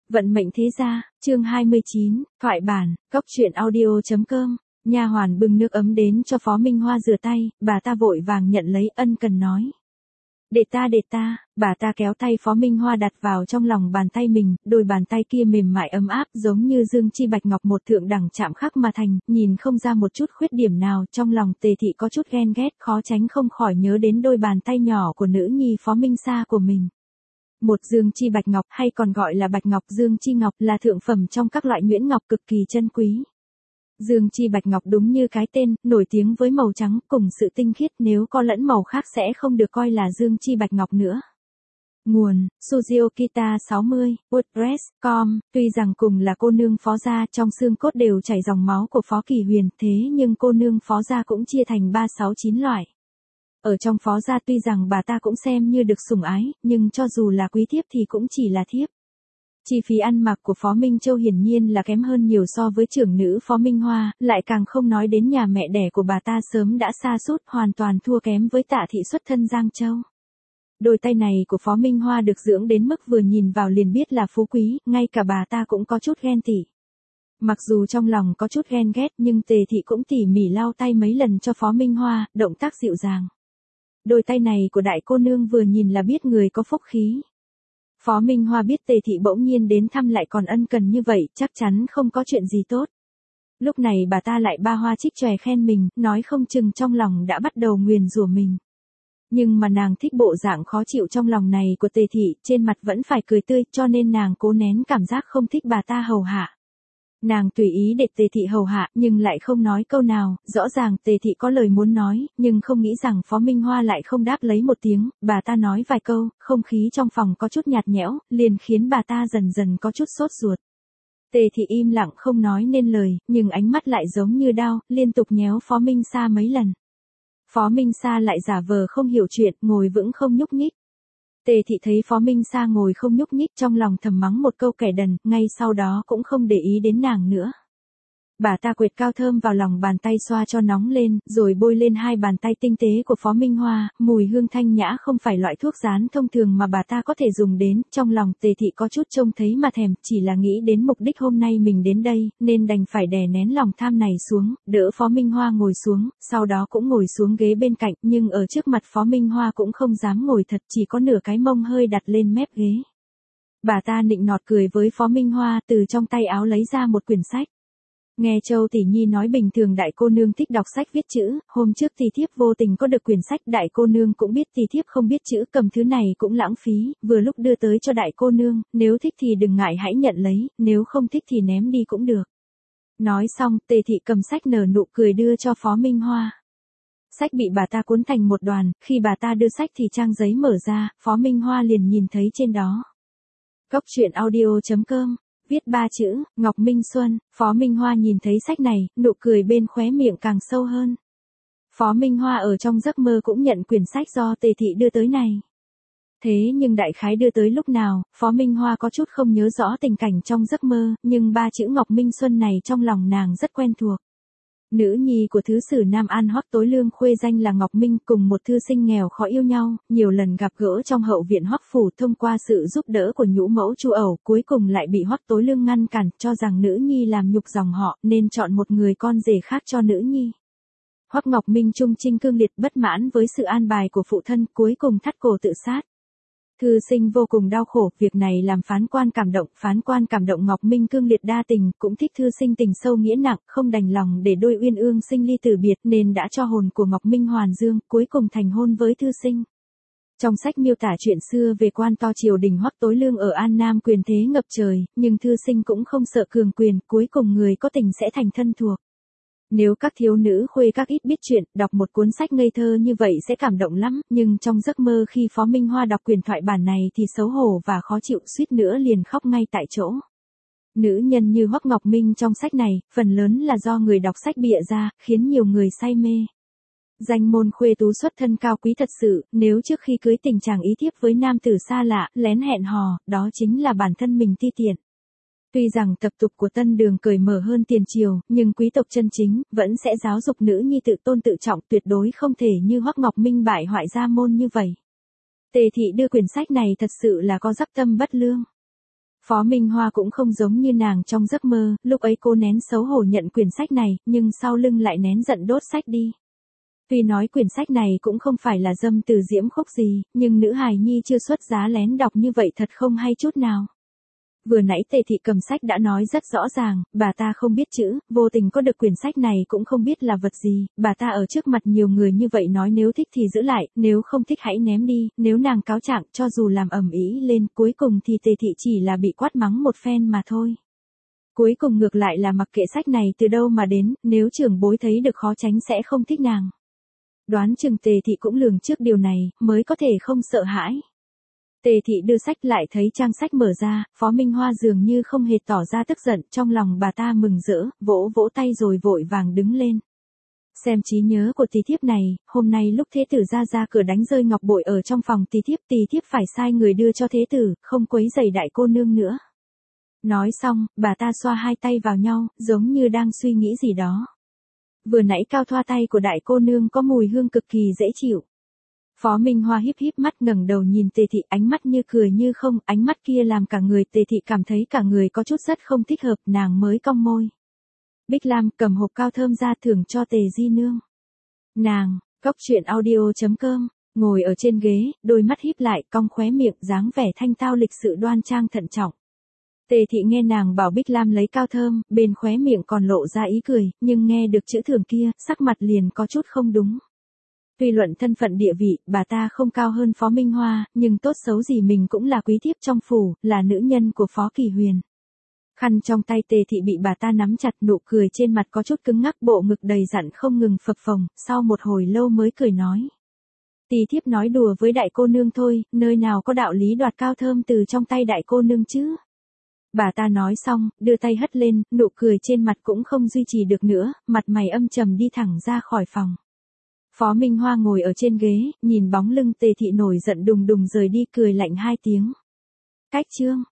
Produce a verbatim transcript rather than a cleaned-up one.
Vận mệnh thế gia, chương hai mươi chín, thoại bản, cốc truyện audio chấm com. Nha hoàn bưng nước ấm đến cho Phó Minh Hoa rửa tay, bà ta vội vàng nhận lấy, ân cần nói. Để ta để ta, bà ta kéo tay Phó Minh Hoa đặt vào trong lòng bàn tay mình, đôi bàn tay kia mềm mại ấm áp giống như dương chi bạch ngọc một thượng đẳng chạm khắc mà thành, nhìn không ra một chút khuyết điểm nào, trong lòng Tề Thị có chút ghen ghét, khó tránh không khỏi nhớ đến đôi bàn tay nhỏ của nữ nhi Phó Minh Sa của mình. Một dương chi bạch ngọc hay còn gọi là bạch ngọc dương chi ngọc là thượng phẩm trong các loại nhuyễn ngọc cực kỳ chân quý. Dương chi bạch ngọc đúng như cái tên, nổi tiếng với màu trắng cùng sự tinh khiết, nếu có lẫn màu khác sẽ không được coi là dương chi bạch ngọc nữa. Nguồn, Sujiokita sáu mươi, WordPress chấm com, tuy rằng cùng là cô nương Phó gia, trong xương cốt đều chảy dòng máu của Phó Kỳ Huyền, thế nhưng cô nương Phó gia cũng chia thành ba sáu chín loại. Ở trong Phó gia tuy rằng bà ta cũng xem như được sủng ái, nhưng cho dù là quý thiếp thì cũng chỉ là thiếp. Chi phí ăn mặc của Phó Minh Châu hiển nhiên là kém hơn nhiều so với trưởng nữ Phó Minh Hoa, lại càng không nói đến nhà mẹ đẻ của bà ta sớm đã sa sút, hoàn toàn thua kém với Tạ thị xuất thân Giang Châu. Đôi tay này của Phó Minh Hoa được dưỡng đến mức vừa nhìn vào liền biết là phú quý, ngay cả bà ta cũng có chút ghen tị. Mặc dù trong lòng có chút ghen ghét nhưng Tề Thị cũng tỉ mỉ lau tay mấy lần cho Phó Minh Hoa, động tác dịu dàng. Đôi tay này của đại cô nương vừa nhìn là biết người có phúc khí. Phó Minh Hoa biết Tề Thị bỗng nhiên đến thăm lại còn ân cần như vậy, chắc chắn không có chuyện gì tốt. Lúc này bà ta lại ba hoa trích chòe khen mình, nói không chừng trong lòng đã bắt đầu nguyền rủa mình. Nhưng mà nàng thích bộ dạng khó chịu trong lòng này của Tề Thị, trên mặt vẫn phải cười tươi, cho nên nàng cố nén cảm giác không thích bà ta hầu hạ. Nàng tùy ý để Tề Thị hầu hạ, nhưng lại không nói câu nào, rõ ràng Tề Thị có lời muốn nói, nhưng không nghĩ rằng Phó Minh Hoa lại không đáp lấy một tiếng, bà ta nói vài câu, không khí trong phòng có chút nhạt nhẽo, liền khiến bà ta dần dần có chút sốt ruột. Tề Thị im lặng không nói nên lời, nhưng ánh mắt lại giống như đao, liên tục nhéo Phó Minh Sa mấy lần. Phó Minh Sa lại giả vờ không hiểu chuyện, ngồi vững không nhúc nhích. Tề Thị thấy Phó Minh Sa ngồi không nhúc nhích, trong lòng thầm mắng một câu kẻ đần, ngay sau đó cũng không để ý đến nàng nữa. Bà ta quệt cao thơm vào lòng bàn tay xoa cho nóng lên, rồi bôi lên hai bàn tay tinh tế của Phó Minh Hoa, mùi hương thanh nhã không phải loại thuốc dán thông thường mà bà ta có thể dùng đến, trong lòng Tề Thị có chút trông thấy mà thèm, chỉ là nghĩ đến mục đích hôm nay mình đến đây, nên đành phải đè nén lòng tham này xuống, đỡ Phó Minh Hoa ngồi xuống, sau đó cũng ngồi xuống ghế bên cạnh, nhưng ở trước mặt Phó Minh Hoa cũng không dám ngồi thật, chỉ có nửa cái mông hơi đặt lên mép ghế. Bà ta nịnh nọt cười với Phó Minh Hoa, từ trong tay áo lấy ra một quyển sách. Nghe Châu tỷ nhi nói bình thường đại cô nương thích đọc sách viết chữ, hôm trước tỷ thiếp vô tình có được quyển sách, đại cô nương cũng biết tỷ thiếp không biết chữ, cầm thứ này cũng lãng phí, vừa lúc đưa tới cho đại cô nương, nếu thích thì đừng ngại hãy nhận lấy, nếu không thích thì ném đi cũng được. Nói xong, Tề Thị cầm sách nở nụ cười đưa cho Phó Minh Hoa. Sách bị bà ta cuốn thành một đoàn, khi bà ta đưa sách thì trang giấy mở ra, Phó Minh Hoa liền nhìn thấy trên đó. Cốc truyện audio chấm com. Viết ba chữ, Ngọc Minh Xuân, Phó Minh Hoa nhìn thấy sách này, nụ cười bên khóe miệng càng sâu hơn. Phó Minh Hoa ở trong giấc mơ cũng nhận quyển sách do Tề Thị đưa tới này. Thế nhưng đại khái đưa tới lúc nào, Phó Minh Hoa có chút không nhớ rõ tình cảnh trong giấc mơ, nhưng ba chữ Ngọc Minh Xuân này trong lòng nàng rất quen thuộc. Nữ nhi của thứ sử Nam An Hoắc Tối Lương khuê danh là Ngọc Minh cùng một thư sinh nghèo khó yêu nhau, nhiều lần gặp gỡ trong hậu viện Hoắc phủ, thông qua sự giúp đỡ của nhũ mẫu Chu Ẩu, cuối cùng lại bị Hoắc Tối Lương ngăn cản, cho rằng nữ nhi làm nhục dòng họ, nên chọn một người con rể khác cho nữ nhi. Hoắc Ngọc Minh trung trinh cương liệt, bất mãn với sự an bài của phụ thân, cuối cùng thắt cổ tự sát. Thư sinh vô cùng đau khổ, việc này làm phán quan cảm động, phán quan cảm động Ngọc Minh cương liệt đa tình, cũng thích thư sinh tình sâu nghĩa nặng, không đành lòng để đôi uyên ương sinh ly từ biệt, nên đã cho hồn của Ngọc Minh hoàn dương, cuối cùng thành hôn với thư sinh. Trong sách miêu tả chuyện xưa về quan to triều đình Hoắc Tối Lương ở An Nam quyền thế ngập trời, nhưng thư sinh cũng không sợ cường quyền, cuối cùng người có tình sẽ thành thân thuộc. Nếu các thiếu nữ khuê các ít biết chuyện, đọc một cuốn sách ngây thơ như vậy sẽ cảm động lắm, nhưng trong giấc mơ khi Phó Minh Hoa đọc quyền thoại bản này thì xấu hổ và khó chịu, suýt nữa liền khóc ngay tại chỗ. Nữ nhân như Hoắc Ngọc Minh trong sách này, phần lớn là do người đọc sách bịa ra, khiến nhiều người say mê. Danh môn khuê tú xuất thân cao quý thật sự, nếu trước khi cưới tình chàng ý thiếp với nam tử xa lạ, lén hẹn hò, đó chính là bản thân mình ti tiện. Tuy rằng tập tục của tân đường cởi mở hơn tiền triều, nhưng quý tộc chân chính, vẫn sẽ giáo dục nữ nhi tự tôn tự trọng, tuyệt đối không thể như Hoắc Ngọc Minh bại hoại gia môn như vậy. Tề Thị đưa quyển sách này thật sự là có dắp tâm bất lương. Phó Minh Hoa cũng không giống như nàng trong giấc mơ, lúc ấy cô nén xấu hổ nhận quyển sách này, nhưng sau lưng lại nén giận đốt sách đi. Tuy nói quyển sách này cũng không phải là dâm từ diễm khúc gì, nhưng nữ hài nhi chưa xuất giá lén đọc như vậy thật không hay chút nào. Vừa nãy Tề Thị cầm sách đã nói rất rõ ràng, bà ta không biết chữ, vô tình có được quyển sách này cũng không biết là vật gì, bà ta ở trước mặt nhiều người như vậy nói nếu thích thì giữ lại, nếu không thích hãy ném đi, nếu nàng cáo trạng cho dù làm ầm ĩ lên, cuối cùng thì Tề Thị chỉ là bị quát mắng một phen mà thôi. Cuối cùng ngược lại là mặc kệ sách này từ đâu mà đến, nếu trưởng bối thấy được khó tránh sẽ không thích nàng. Đoán chừng Tề Thị cũng lường trước điều này, mới có thể không sợ hãi. Tề Thị đưa sách lại thấy trang sách mở ra, Phó Minh Hoa dường như không hề tỏ ra tức giận, trong lòng bà ta mừng rỡ, vỗ vỗ tay rồi vội vàng đứng lên. Xem trí nhớ của tỳ thiếp này, hôm nay lúc thế tử ra ra cửa đánh rơi ngọc bội ở trong phòng tỳ thiếp, tỳ thiếp phải sai người đưa cho thế tử, không quấy rầy đại cô nương nữa. Nói xong, bà ta xoa hai tay vào nhau, giống như đang suy nghĩ gì đó. Vừa nãy cao thoa tay của đại cô nương có mùi hương cực kỳ dễ chịu. Phó Minh Hoa híp híp mắt ngẩng đầu nhìn Tề Thị, ánh mắt như cười như không, ánh mắt kia làm cả người Tề Thị cảm thấy cả người có chút rất không thích hợp, nàng mới cong môi. Bích Lam cầm hộp cao thơm ra thưởng cho Tề Di nương. Nàng, Cốc Truyện audio chấm com, ngồi ở trên ghế, đôi mắt híp lại, cong khóe miệng, dáng vẻ thanh tao lịch sự đoan trang thận trọng. Tề Thị nghe nàng bảo Bích Lam lấy cao thơm, bên khóe miệng còn lộ ra ý cười, nhưng nghe được chữ thưởng kia, sắc mặt liền có chút không đúng. Tuy luận thân phận địa vị, bà ta không cao hơn Phó Minh Hoa, nhưng tốt xấu gì mình cũng là quý thiếp trong phủ, là nữ nhân của Phó Kỳ Huyền. Khăn trong tay Tề Thị bị bà ta nắm chặt, nụ cười trên mặt có chút cứng ngắc, bộ ngực đầy dặn không ngừng phập phồng, sau một hồi lâu mới cười nói. Tỳ thiếp nói đùa với đại cô nương thôi, nơi nào có đạo lý đoạt cao thơm từ trong tay đại cô nương chứ. Bà ta nói xong, đưa tay hất lên, nụ cười trên mặt cũng không duy trì được nữa, mặt mày âm trầm đi thẳng ra khỏi phòng. Phó Minh Hoa ngồi ở trên ghế, nhìn bóng lưng Tề Thị nổi giận đùng đùng rời đi, cười lạnh hai tiếng. Cách chương